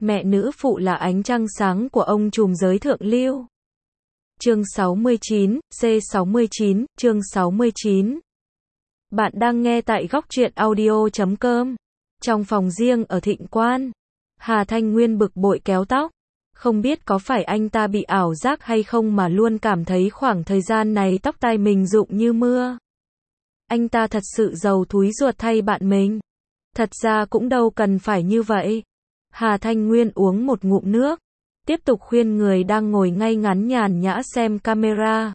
Mẹ nữ phụ là ánh trăng sáng của ông trùm giới thượng lưu. Chương 69, C69, chương 69. Bạn đang nghe tại góc truyện audio.com. Trong phòng riêng ở Thịnh Quan, Hà Thanh Nguyên bực bội kéo tóc. Không biết có phải anh ta bị ảo giác hay không mà luôn cảm thấy khoảng thời gian này tóc tai mình rụng như mưa. Anh ta thật sự giàu thúi ruột thay bạn mình. Thật ra cũng đâu cần phải như vậy. Hà Thanh Nguyên uống một ngụm nước, tiếp tục khuyên người đang ngồi ngay ngắn nhàn nhã xem camera.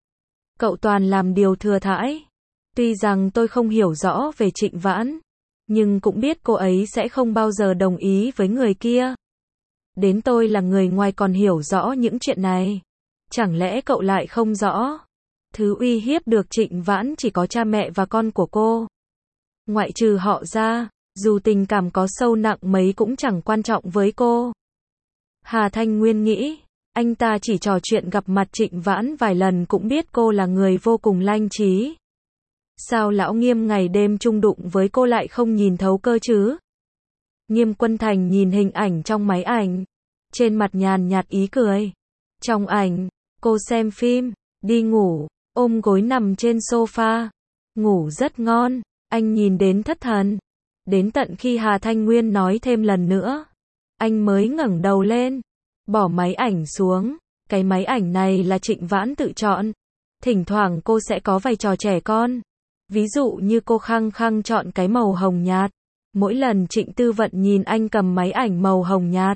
Cậu toàn làm điều thừa thãi. Tuy rằng tôi không hiểu rõ về Trịnh Vãn, nhưng cũng biết cô ấy sẽ không bao giờ đồng ý với người kia. Đến tôi là người ngoài còn hiểu rõ những chuyện này. Chẳng lẽ cậu lại không rõ? Thứ uy hiếp được Trịnh Vãn chỉ có cha mẹ và con của cô. Ngoại trừ họ ra, dù tình cảm có sâu nặng mấy cũng chẳng quan trọng với cô. Hà Thanh Nguyên nghĩ, anh ta chỉ trò chuyện gặp mặt Trịnh Vãn vài lần cũng biết cô là người vô cùng lanh trí. Sao lão Nghiêm ngày đêm chung đụng với cô lại không nhìn thấu cơ chứ? Nghiêm Quân Thành nhìn hình ảnh trong máy ảnh, trên mặt nhàn nhạt ý cười. Trong ảnh, cô xem phim, đi ngủ, ôm gối nằm trên sofa, ngủ rất ngon, anh nhìn đến thất thần. Đến tận khi Hà Thanh Nguyên nói thêm lần nữa, anh mới ngẩng đầu lên, bỏ máy ảnh xuống. Cái máy ảnh này là Trịnh Vãn tự chọn. Thỉnh thoảng cô sẽ có vài trò trẻ con. Ví dụ như cô khăng khăng chọn cái màu hồng nhạt. Mỗi lần Trịnh Tư Vận nhìn anh cầm máy ảnh màu hồng nhạt,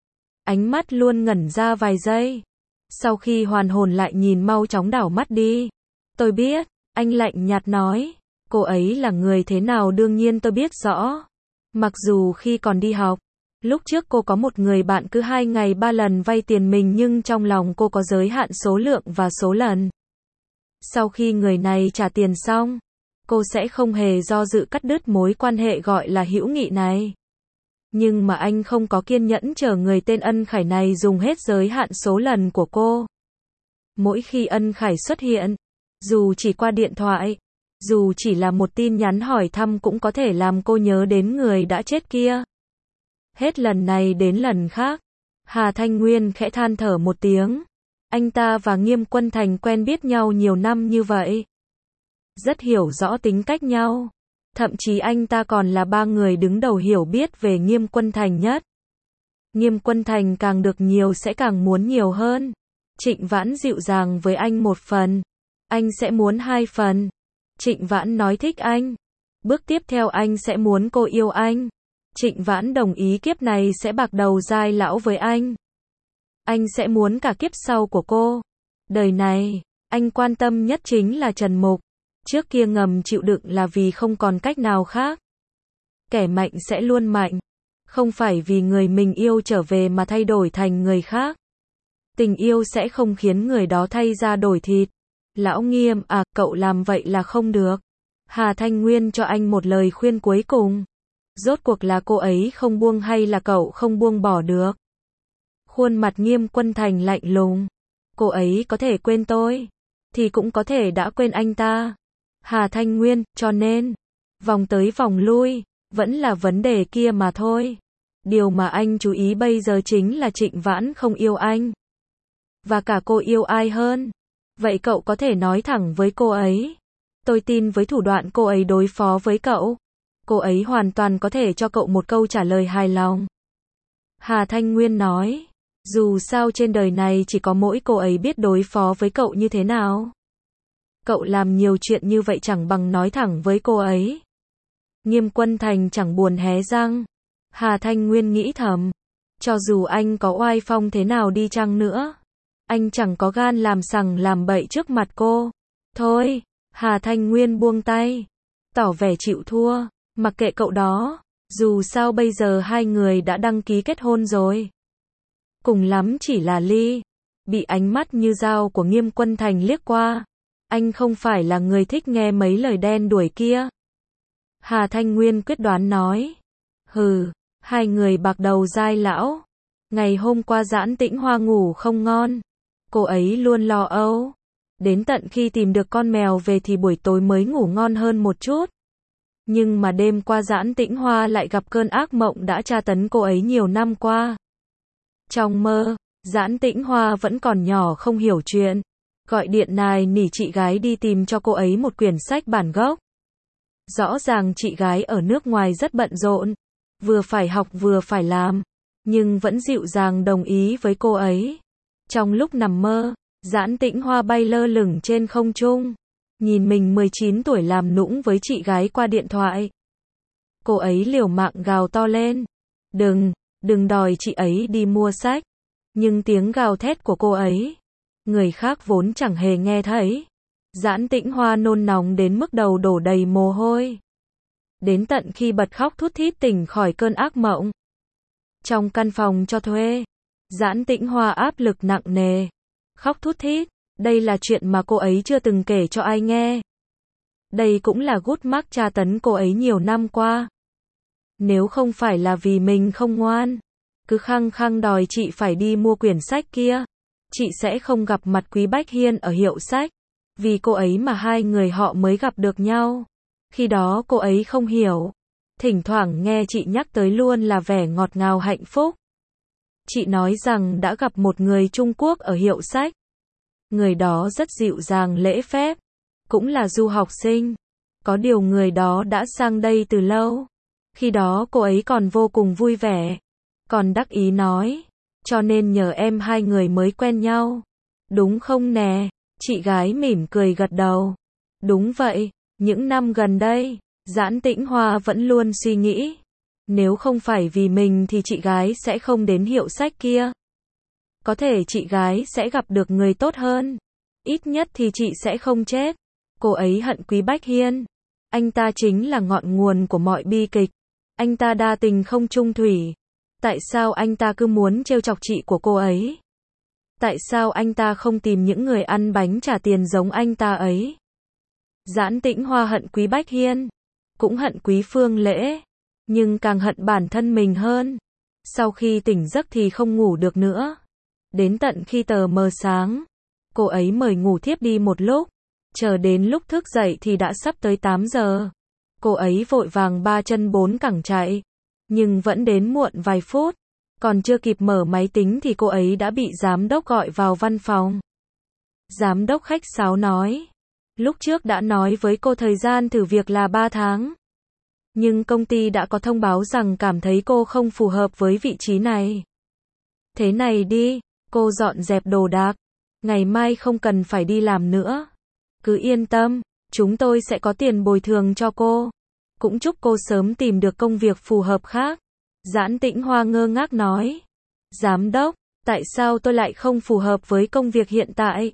ánh mắt luôn ngẩn ra vài giây. Sau khi hoàn hồn lại nhìn mau chóng đảo mắt đi. Tôi biết, anh lạnh nhạt nói. Cô ấy là người thế nào đương nhiên tôi biết rõ. Mặc dù khi còn đi học, lúc trước cô có một người bạn cứ 2 ngày 3 lần vay tiền mình nhưng trong lòng cô có giới hạn số lượng và số lần. Sau khi người này trả tiền xong, cô sẽ không hề do dự cắt đứt mối quan hệ gọi là hữu nghị này. Nhưng mà anh không có kiên nhẫn chờ người tên Ân Khải này dùng hết giới hạn số lần của cô. Mỗi khi Ân Khải xuất hiện, dù chỉ qua điện thoại, dù chỉ là một tin nhắn hỏi thăm cũng có thể làm cô nhớ đến người đã chết kia. Hết lần này đến lần khác, Hà Thanh Nguyên khẽ than thở một tiếng. Anh ta và Nghiêm Quân Thành quen biết nhau nhiều năm như vậy, rất hiểu rõ tính cách nhau. Thậm chí anh ta còn là 3 người đứng đầu hiểu biết về Nghiêm Quân Thành nhất. Nghiêm Quân Thành càng được nhiều sẽ càng muốn nhiều hơn. Trịnh Vãn dịu dàng với anh 1 phần, anh sẽ muốn 2 phần. Trịnh Vãn nói thích anh, bước tiếp theo anh sẽ muốn cô yêu anh. Trịnh Vãn đồng ý kiếp này sẽ bạc đầu dai lão với anh sẽ muốn cả kiếp sau của cô. Đời này, anh quan tâm nhất chính là Trần Mục. Trước kia ngầm chịu đựng là vì không còn cách nào khác. Kẻ mạnh sẽ luôn mạnh, không phải vì người mình yêu trở về mà thay đổi thành người khác. Tình yêu sẽ không khiến người đó thay ra đổi thịt. Lão Nghiêm à, cậu làm vậy là không được. Hà Thanh Nguyên cho anh một lời khuyên cuối cùng. Rốt cuộc là cô ấy không buông hay là cậu không buông bỏ được? Khuôn mặt Nghiêm Quân Thành lạnh lùng. Cô ấy có thể quên tôi, thì cũng có thể đã quên anh ta. Hà Thanh Nguyên, cho nên, vòng tới vòng lui, vẫn là vấn đề kia mà thôi. Điều mà anh chú ý bây giờ chính là Trịnh Vãn không yêu anh. Và cả cô yêu ai hơn? Vậy cậu có thể nói thẳng với cô ấy. Tôi tin với thủ đoạn cô ấy đối phó với cậu. Cô ấy hoàn toàn có thể cho cậu một câu trả lời hài lòng. Hà Thanh Nguyên nói. Dù sao trên đời này chỉ có mỗi cô ấy biết đối phó với cậu như thế nào. Cậu làm nhiều chuyện như vậy chẳng bằng nói thẳng với cô ấy. Nghiêm Quân Thành chẳng buồn hé răng. Hà Thanh Nguyên nghĩ thầm. Cho dù anh có oai phong thế nào đi chăng nữa, anh chẳng có gan làm sằng làm bậy trước mặt cô. Thôi, Hà Thanh Nguyên buông tay, tỏ vẻ chịu thua. Mặc kệ cậu đó, dù sao bây giờ 2 người đã đăng ký kết hôn rồi. Cùng lắm chỉ là ly. Bị ánh mắt như dao của Nghiêm Quân Thành liếc qua. Anh không phải là người thích nghe mấy lời đen đuổi kia. Hà Thanh Nguyên quyết đoán nói. Hừ, 2 người bạc đầu dai lão. Ngày hôm qua Giãn Tĩnh Hoa ngủ không ngon. Cô ấy luôn lo âu. Đến tận khi tìm được con mèo về thì buổi tối mới ngủ ngon hơn một chút. Nhưng mà đêm qua Doãn Tĩnh Hoa lại gặp cơn ác mộng đã tra tấn cô ấy nhiều năm qua. Trong mơ, Doãn Tĩnh Hoa vẫn còn nhỏ không hiểu chuyện, gọi điện nài nỉ chị gái đi tìm cho cô ấy một quyển sách bản gốc. Rõ ràng chị gái ở nước ngoài rất bận rộn, vừa phải học vừa phải làm, nhưng vẫn dịu dàng đồng ý với cô ấy. Trong lúc nằm mơ, Doãn Tĩnh Hoa bay lơ lửng trên không trung, nhìn mình 19 tuổi làm nũng với chị gái qua điện thoại. Cô ấy liều mạng gào to lên, đừng đòi chị ấy đi mua sách. Nhưng tiếng gào thét của cô ấy, người khác vốn chẳng hề nghe thấy. Doãn Tĩnh Hoa nôn nóng đến mức đầu đổ đầy mồ hôi. Đến tận khi bật khóc thút thít tỉnh khỏi cơn ác mộng. Trong căn phòng cho thuê, Doãn Tĩnh Hoa áp lực nặng nề, khóc thút thít. Đây là chuyện mà cô ấy chưa từng kể cho ai nghe. Đây cũng là gút mắc tra tấn cô ấy nhiều năm qua. Nếu không phải là vì mình không ngoan, cứ khăng khăng đòi chị phải đi mua quyển sách kia, chị sẽ không gặp mặt Quý Bách Hiên ở hiệu sách. Vì cô ấy mà hai người họ mới gặp được nhau. Khi đó cô ấy không hiểu. Thỉnh thoảng nghe chị nhắc tới luôn là vẻ ngọt ngào hạnh phúc. Chị nói rằng đã gặp một người Trung Quốc ở hiệu sách. Người đó rất dịu dàng lễ phép, cũng là du học sinh. Có điều người đó đã sang đây từ lâu. Khi đó cô ấy còn vô cùng vui vẻ, còn đắc ý nói, cho nên nhờ em hai người mới quen nhau. Đúng không nè? Chị gái mỉm cười gật đầu. Đúng vậy, những năm gần đây, Doãn Tĩnh Hoa vẫn luôn suy nghĩ, nếu không phải vì mình thì chị gái sẽ không đến hiệu sách kia. Có thể chị gái sẽ gặp được người tốt hơn. Ít nhất thì chị sẽ không chết. Cô ấy hận Quý Bách Hiên. Anh ta chính là ngọn nguồn của mọi bi kịch. Anh ta đa tình không chung thủy. Tại sao anh ta cứ muốn trêu chọc chị của cô ấy? Tại sao anh ta không tìm những người ăn bánh trả tiền giống anh ta ấy? Doãn Tĩnh Hoa hận Quý Bách Hiên, cũng hận Quý Phương Lễ, nhưng càng hận bản thân mình hơn. Sau khi tỉnh giấc thì không ngủ được nữa. Đến tận khi tờ mờ sáng, cô ấy mời ngủ thiếp đi một lúc. Chờ đến lúc thức dậy thì đã sắp tới 8 giờ. Cô ấy vội vàng ba chân bốn cẳng chạy, nhưng vẫn đến muộn vài phút. Còn chưa kịp mở máy tính thì cô ấy đã bị giám đốc gọi vào văn phòng. Giám đốc khách sáo nói, lúc trước đã nói với cô thời gian thử việc là 3 tháng. Nhưng công ty đã có thông báo rằng cảm thấy cô không phù hợp với vị trí này. Thế này đi, cô dọn dẹp đồ đạc, ngày mai không cần phải đi làm nữa. Cứ yên tâm, chúng tôi sẽ có tiền bồi thường cho cô. Cũng chúc cô sớm tìm được công việc phù hợp khác. Doãn Tĩnh Hoa ngơ ngác nói, giám đốc, tại sao tôi lại không phù hợp với công việc hiện tại?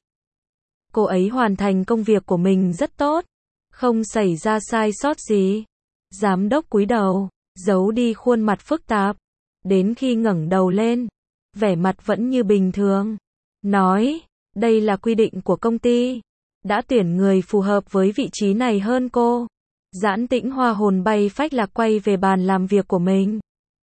Cô ấy hoàn thành công việc của mình rất tốt, không xảy ra sai sót gì. Giám đốc cúi đầu, giấu đi khuôn mặt phức tạp. Đến khi ngẩng đầu lên, vẻ mặt vẫn như bình thường. Nói, đây là quy định của công ty. Đã tuyển người phù hợp với vị trí này hơn cô. Doãn Tĩnh Hoa hồn bay phách lạc quay về bàn làm việc của mình.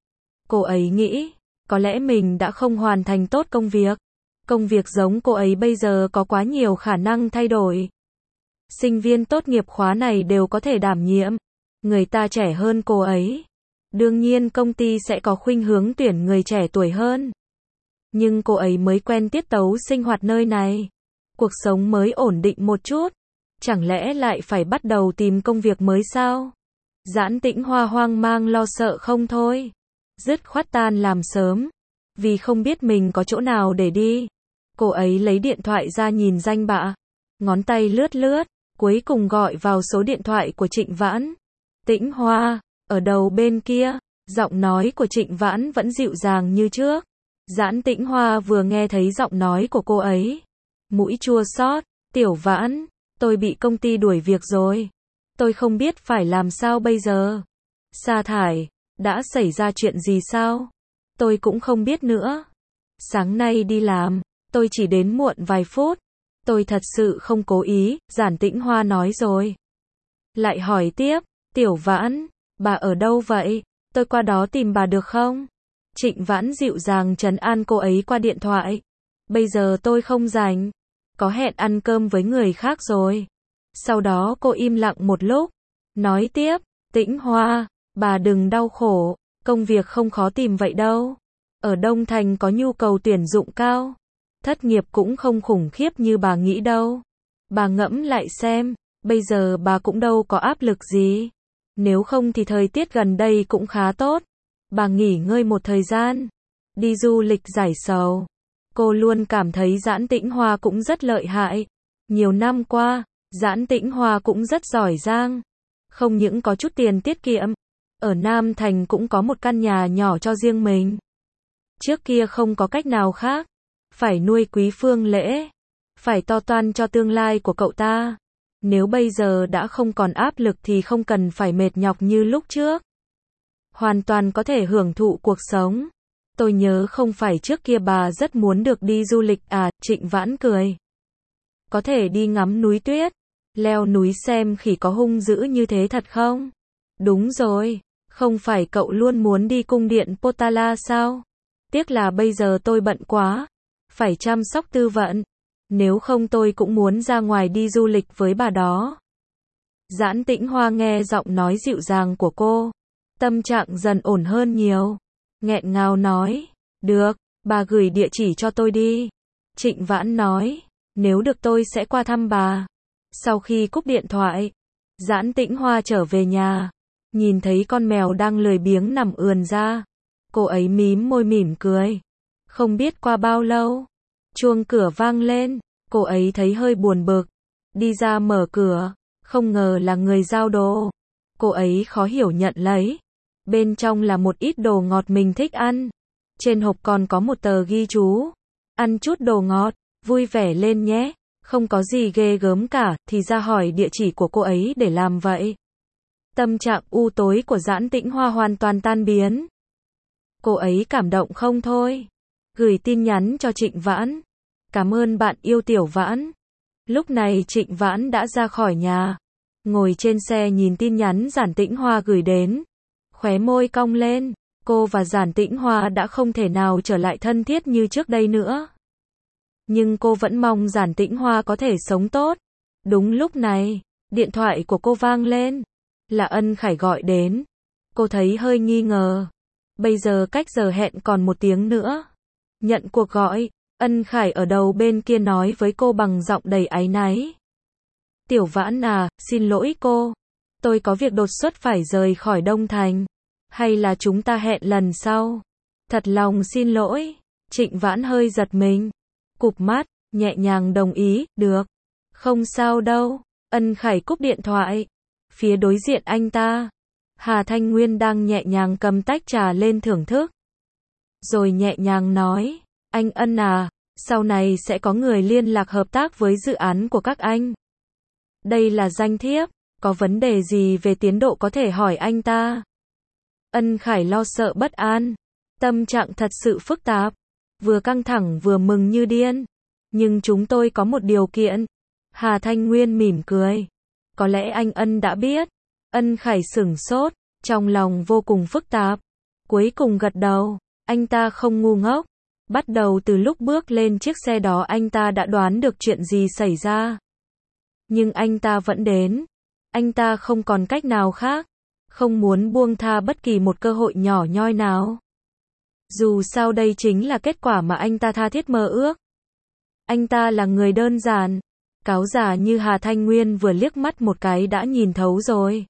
Cô ấy nghĩ, có lẽ mình đã không hoàn thành tốt công việc. Công việc giống cô ấy bây giờ có quá nhiều khả năng thay đổi. Sinh viên tốt nghiệp khóa này đều có thể đảm nhiệm. Người ta trẻ hơn cô ấy. Đương nhiên công ty sẽ có khuynh hướng tuyển người trẻ tuổi hơn. Nhưng cô ấy mới quen tiết tấu sinh hoạt nơi này. Cuộc sống mới ổn định một chút. Chẳng lẽ lại phải bắt đầu tìm công việc mới sao? Doãn Tĩnh Hoa hoang mang lo sợ không thôi. Dứt khoát tan làm sớm. Vì không biết mình có chỗ nào để đi. Cô ấy lấy điện thoại ra nhìn danh bạ. Ngón tay lướt lướt. Cuối cùng gọi vào số điện thoại của Trịnh Vãn. Tĩnh Hoa, ở đầu bên kia. Giọng nói của Trịnh Vãn vẫn dịu dàng như trước. Doãn Tĩnh Hoa vừa nghe thấy giọng nói của cô ấy. Mũi chua xót. Tiểu Vãn, tôi bị công ty đuổi việc rồi. Tôi không biết phải làm sao bây giờ. Sa thải, đã xảy ra chuyện gì sao? Tôi cũng không biết nữa. Sáng nay đi làm, tôi chỉ đến muộn vài phút. Tôi thật sự không cố ý, Doãn Tĩnh Hoa nói rồi. Lại hỏi tiếp, Tiểu Vãn, bà ở đâu vậy? Tôi qua đó tìm bà được không? Trịnh Vãn dịu dàng trấn an cô ấy qua điện thoại. Bây giờ tôi không rảnh. Có hẹn ăn cơm với người khác rồi. Sau đó cô im lặng một lúc. Nói tiếp, Tĩnh Hoa, bà đừng đau khổ, công việc không khó tìm vậy đâu. Ở Đông Thành có nhu cầu tuyển dụng cao. Thất nghiệp cũng không khủng khiếp như bà nghĩ đâu. Bà ngẫm lại xem, bây giờ bà cũng đâu có áp lực gì. Nếu không thì thời tiết gần đây cũng khá tốt. Bà nghỉ ngơi một thời gian, đi du lịch giải sầu. Cô luôn cảm thấy Doãn Tĩnh Hoa cũng rất lợi hại. Nhiều năm qua, Doãn Tĩnh Hoa cũng rất giỏi giang. Không những có chút tiền tiết kiệm, ở Nam Thành cũng có một căn nhà nhỏ cho riêng mình. Trước kia không có cách nào khác, phải nuôi Quý Phương Lễ, phải to toan cho tương lai của cậu ta. Nếu bây giờ đã không còn áp lực thì không cần phải mệt nhọc như lúc trước. Hoàn toàn có thể hưởng thụ cuộc sống. Tôi nhớ không phải trước kia bà rất muốn được đi du lịch à, Trịnh Vãn cười. Có thể đi ngắm núi tuyết, leo núi xem khỉ có hung dữ như thế thật không? Đúng rồi, không phải cậu luôn muốn đi cung điện Potala sao? Tiếc là bây giờ tôi bận quá, phải chăm sóc Tư Vận. Nếu không tôi cũng muốn ra ngoài đi du lịch với bà đó. Doãn Tĩnh Hoa nghe giọng nói dịu dàng của cô, tâm trạng dần ổn hơn nhiều. Nghẹn ngào nói, được, bà gửi địa chỉ cho tôi đi. Trịnh Vãn nói, nếu được tôi sẽ qua thăm bà. Sau khi cúp điện thoại, Doãn Tĩnh Hoa trở về nhà, nhìn thấy con mèo đang lười biếng nằm ườn ra. Cô ấy mím môi mỉm cười. Không biết qua bao lâu, chuông cửa vang lên, cô ấy thấy hơi buồn bực, đi ra mở cửa, không ngờ là người giao đồ. Cô ấy khó hiểu nhận lấy, bên trong là một ít đồ ngọt mình thích ăn. Trên hộp còn có một tờ ghi chú, ăn chút đồ ngọt, vui vẻ lên nhé, không có gì ghê gớm cả, thì ra hỏi địa chỉ của cô ấy để làm vậy. Tâm trạng u tối của Doãn Tĩnh Hoa hoàn toàn tan biến. Cô ấy cảm động không thôi, gửi tin nhắn cho Trịnh Vãn. Cảm ơn bạn yêu Tiểu Vãn. Lúc này Trịnh Vãn đã ra khỏi nhà, ngồi trên xe nhìn tin nhắn Doãn Tĩnh Hoa gửi đến. Khóe môi cong lên, cô và Doãn Tĩnh Hoa đã không thể nào trở lại thân thiết như trước đây nữa. Nhưng cô vẫn mong Doãn Tĩnh Hoa có thể sống tốt. Đúng lúc này, điện thoại của cô vang lên, là Ân Khải gọi đến. Cô thấy hơi nghi ngờ. Bây giờ cách giờ hẹn còn 1 tiếng nữa. Nhận cuộc gọi, Ân Khải ở đầu bên kia nói với cô bằng giọng đầy áy náy. Tiểu Vãn à, xin lỗi cô. Tôi có việc đột xuất phải rời khỏi Đông Thành. Hay là chúng ta hẹn lần sau? Thật lòng xin lỗi. Trịnh Vãn hơi giật mình, cụp mắt, nhẹ nhàng đồng ý, được. Không sao đâu. Ân Khải cúp điện thoại. Phía đối diện anh ta, Hà Thanh Nguyên đang nhẹ nhàng cầm tách trà lên thưởng thức. Rồi nhẹ nhàng nói, anh Ân à, sau này sẽ có người liên lạc hợp tác với dự án của các anh. Đây là danh thiếp, có vấn đề gì về tiến độ có thể hỏi anh ta. Ân Khải lo sợ bất an, tâm trạng thật sự phức tạp, vừa căng thẳng vừa mừng như điên. Nhưng chúng tôi có một điều kiện. Hà Thanh Nguyên mỉm cười. Có lẽ anh Ân đã biết. Ân Khải sửng sốt, trong lòng vô cùng phức tạp. Cuối cùng gật đầu, anh ta không ngu ngốc. Bắt đầu từ lúc bước lên chiếc xe đó anh ta đã đoán được chuyện gì xảy ra. Nhưng anh ta vẫn đến. Anh ta không còn cách nào khác. Không muốn buông tha bất kỳ một cơ hội nhỏ nhoi nào. Dù sao đây chính là kết quả mà anh ta tha thiết mơ ước. Anh ta là người đơn giản. Cáo giả như Hà Thanh Nguyên vừa liếc mắt một cái đã nhìn thấu rồi.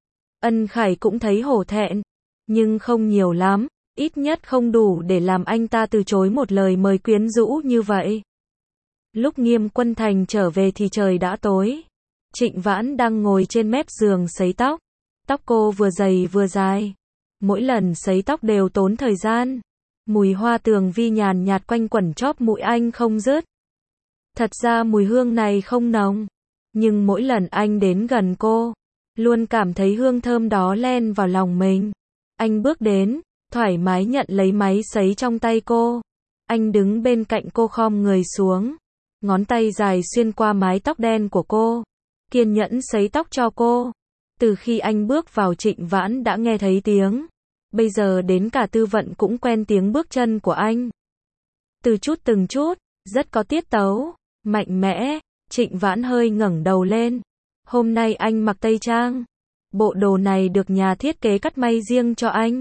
Ân Khải cũng thấy hổ thẹn. Nhưng không nhiều lắm. Ít nhất không đủ để làm anh ta từ chối một lời mời quyến rũ như vậy. Lúc Nghiêm Quân Thành trở về thì trời đã tối. Trịnh Vãn đang ngồi trên mép giường sấy tóc. Tóc cô vừa dày vừa dài. Mỗi lần sấy tóc đều tốn thời gian. Mùi hoa tường vi nhàn nhạt quanh quẩn chóp mũi anh không dứt. Thật ra mùi hương này không nồng. Nhưng mỗi lần anh đến gần cô, luôn cảm thấy hương thơm đó len vào lòng mình. Anh bước đến, thoải mái nhận lấy máy sấy trong tay cô. Anh đứng bên cạnh cô khom người xuống. Ngón tay dài xuyên qua mái tóc đen của cô. Kiên nhẫn sấy tóc cho cô. Từ khi anh bước vào Trịnh Vãn đã nghe thấy tiếng. Bây giờ đến cả Tư Vận cũng quen tiếng bước chân của anh. Từ chút từng chút, rất có tiết tấu, mạnh mẽ. Trịnh Vãn hơi ngẩng đầu lên. Hôm nay anh mặc tây trang. Bộ đồ này được nhà thiết kế cắt may riêng cho anh,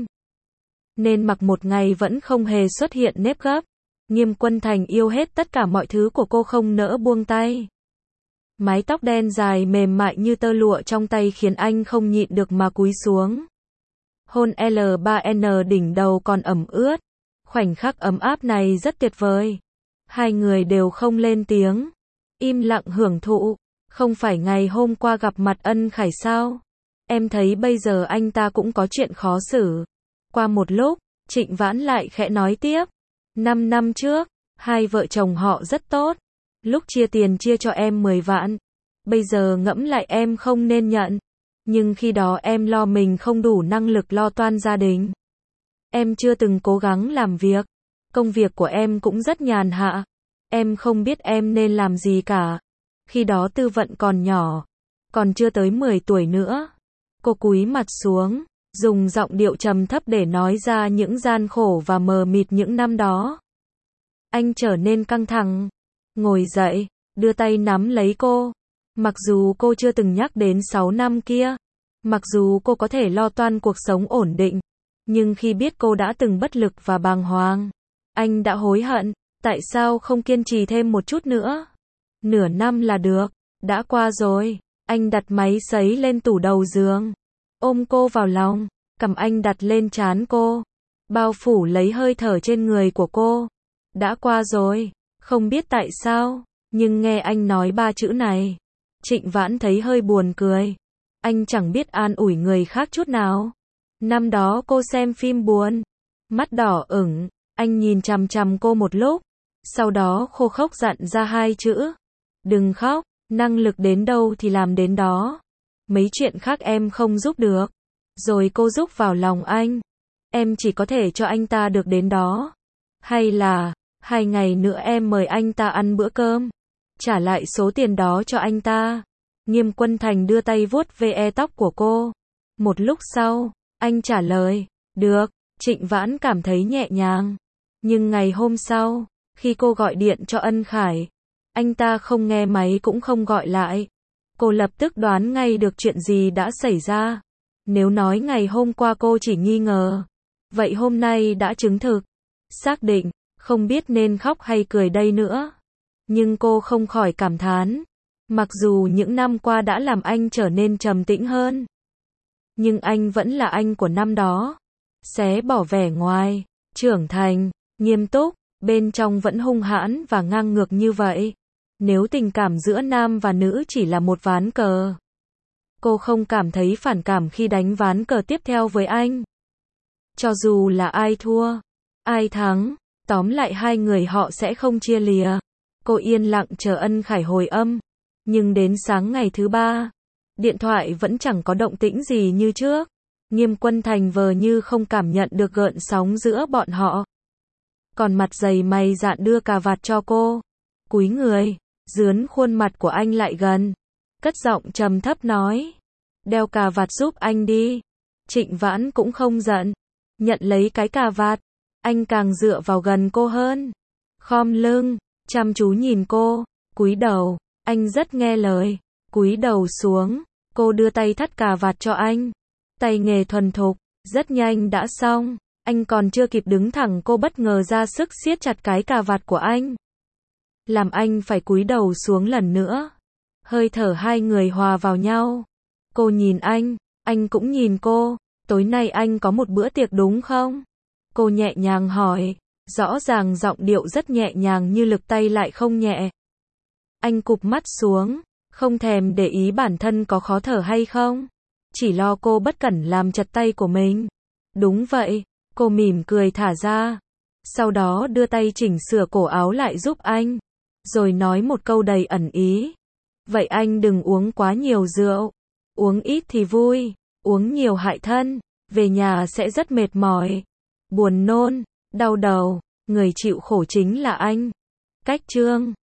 nên mặc một ngày vẫn không hề xuất hiện nếp gấp. Nghiêm Quân Thành yêu hết tất cả mọi thứ của cô, không nỡ buông tay. Mái tóc đen dài mềm mại như tơ lụa trong tay khiến anh không nhịn được mà cúi xuống. Hôn L3N đỉnh đầu còn ẩm ướt. Khoảnh khắc ấm áp này rất tuyệt vời. Hai người đều không lên tiếng, im lặng hưởng thụ. Không phải ngày hôm qua gặp mặt Ân Khải sao? Em thấy bây giờ anh ta cũng có chuyện khó xử. Qua một lúc, Trịnh Vãn lại khẽ nói tiếp. 5 năm trước, hai vợ chồng họ rất tốt. Lúc chia tiền chia cho em 10 vạn. Bây giờ ngẫm lại em không nên nhận. Nhưng khi đó em lo mình không đủ năng lực lo toan gia đình. Em chưa từng cố gắng làm việc. Công việc của em cũng rất nhàn hạ. Em không biết em nên làm gì cả. Khi đó Tư Vận còn nhỏ, còn chưa tới 10 tuổi nữa. Cô cúi mặt xuống, dùng giọng điệu trầm thấp để nói ra những gian khổ và mờ mịt những năm đó. Anh trở nên căng thẳng, ngồi dậy, đưa tay nắm lấy cô. Mặc dù cô chưa từng nhắc đến 6 năm kia, mặc dù cô có thể lo toan cuộc sống ổn định, nhưng khi biết cô đã từng bất lực và bàng hoàng, anh đã hối hận. Tại sao không kiên trì thêm một chút nữa? Nửa năm là được, đã qua rồi. Anh đặt máy sấy lên tủ đầu giường, ôm cô vào lòng, cầm anh đặt lên trán cô, bao phủ lấy hơi thở trên người của cô. Đã qua rồi. Không biết tại sao, nhưng nghe anh nói 3 chữ này, Trịnh Vãn thấy hơi buồn cười. Anh chẳng biết an ủi người khác chút nào. Năm đó cô xem phim buồn, mắt đỏ ửng, anh nhìn chằm chằm cô một lúc, sau đó khô khốc dặn ra 2 chữ. Đừng khóc, năng lực đến đâu thì làm đến đó. Mấy chuyện khác em không giúp được. Rồi cô rúc vào lòng anh. Em chỉ có thể cho anh ta được đến đó. Hay là, 2 ngày nữa em mời anh ta ăn bữa cơm. Trả lại số tiền đó cho anh ta. Nghiêm Quân Thành đưa tay vuốt ve tóc của cô. Một lúc sau, anh trả lời. Được. Trịnh Vãn cảm thấy nhẹ nhàng. Nhưng ngày hôm sau, khi cô gọi điện cho Ân Khải, anh ta không nghe máy cũng không gọi lại. Cô lập tức đoán ngay được chuyện gì đã xảy ra. Nếu nói ngày hôm qua cô chỉ nghi ngờ, vậy hôm nay đã chứng thực. Xác định, không biết nên khóc hay cười đây nữa. Nhưng cô không khỏi cảm thán. Mặc dù những năm qua đã làm anh trở nên trầm tĩnh hơn, nhưng anh vẫn là anh của năm đó. Xé bỏ vẻ ngoài, trưởng thành, nghiêm túc, bên trong vẫn hung hãn và ngang ngược như vậy. Nếu tình cảm giữa nam và nữ chỉ là một ván cờ, cô không cảm thấy phản cảm khi đánh ván cờ tiếp theo với anh. Cho dù là ai thua, ai thắng, tóm lại hai người họ sẽ không chia lìa. Cô yên lặng chờ Ân Khải hồi âm. Nhưng đến sáng ngày thứ 3, điện thoại vẫn chẳng có động tĩnh gì như trước. Nghiêm Quân Thành vờ như không cảm nhận được gợn sóng giữa bọn họ. Còn mặt dày mày dạn đưa cà vạt cho cô. Cúi người, dướn khuôn mặt của anh lại gần. Cất giọng trầm thấp nói. Đeo cà vạt giúp anh đi. Trịnh Vãn cũng không giận. Nhận lấy cái cà vạt. Anh càng dựa vào gần cô hơn. Khom lưng, chăm chú nhìn cô. Cúi đầu. Anh rất nghe lời. Cúi đầu xuống. Cô đưa tay thắt cà vạt cho anh. Tay nghề thuần thục. Rất nhanh đã xong. Anh còn chưa kịp đứng thẳng cô bất ngờ ra sức siết chặt cái cà vạt của anh. Làm anh phải cúi đầu xuống lần nữa. Hơi thở hai người hòa vào nhau. Cô nhìn anh cũng nhìn cô. Tối nay anh có một bữa tiệc đúng không? Cô nhẹ nhàng hỏi. Rõ ràng giọng điệu rất nhẹ nhàng như lực tay lại không nhẹ. Anh cụp mắt xuống. Không thèm để ý bản thân có khó thở hay không. Chỉ lo cô bất cẩn làm chật tay của mình. Đúng vậy. Cô mỉm cười thả ra. Sau đó đưa tay chỉnh sửa cổ áo lại giúp anh. Rồi nói một câu đầy ẩn ý. Vậy anh đừng uống quá nhiều rượu. Uống ít thì vui. Uống nhiều hại thân. Về nhà sẽ rất mệt mỏi. Buồn nôn. Đau đầu. Người chịu khổ chính là anh. Cách chương